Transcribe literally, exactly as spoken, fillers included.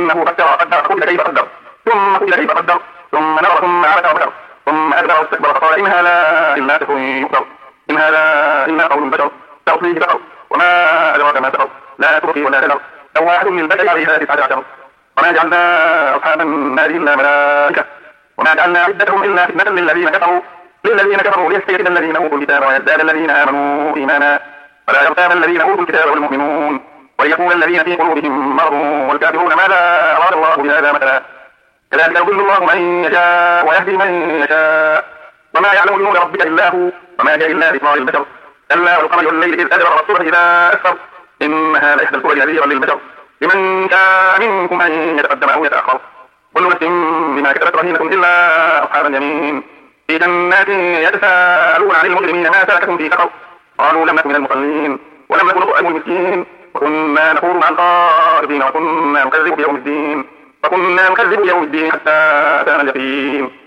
إنه فكر وقدر فقتل كيف قدر ثم قتل كيف قدر ثم نظر ثم عبس وبشر ثم أدبر واستكبر فقال إن هذا إلا سحر يؤثر إن هذا إلا قول بشر سأصليه سقر وما أدراك ما سقر لا تبقي ولا تذر لواحة للبشر عليها تسعة عشر وما جعلنا أصحاب النار إلا ملائكة وما جعلنا عدتهم إلا فتنة للذين كفروا للذين كفروا ليستيقظ الذين أوتوا الكتاب ويزداد الذين آمنوا إيمانا ولا يرتاب الذين أوتوا الكتاب والمؤمنون وليقول الذين في قلوبهم مرض والكافرون ماذا أراد الله بهذا مثلا كذلك يضل الله من يشاء ويهدي من يشاء وما يعلم جنود ربك إلا هو وما هي إلا ذكرى للبشر كلا والقمر والليل إذ أدبر والصبح إذا أسفر إنها لإحدى الكبر نذيرا للبشر لمن شاء منكم أن يتقدم أو يتأخر كل نفس بما كسبت رهينة إلا أصحاب اليمين في جنات يتساءلون عن المجرمين ما سلككم في سقر قالوا لم نكن من المصلين ولم نكن نطعم المسكين وكنا نخوض مع الخائضين وكنا نكذب بيوم الدين وكنا نكذب بيوم الدين حتى أتانا اليقين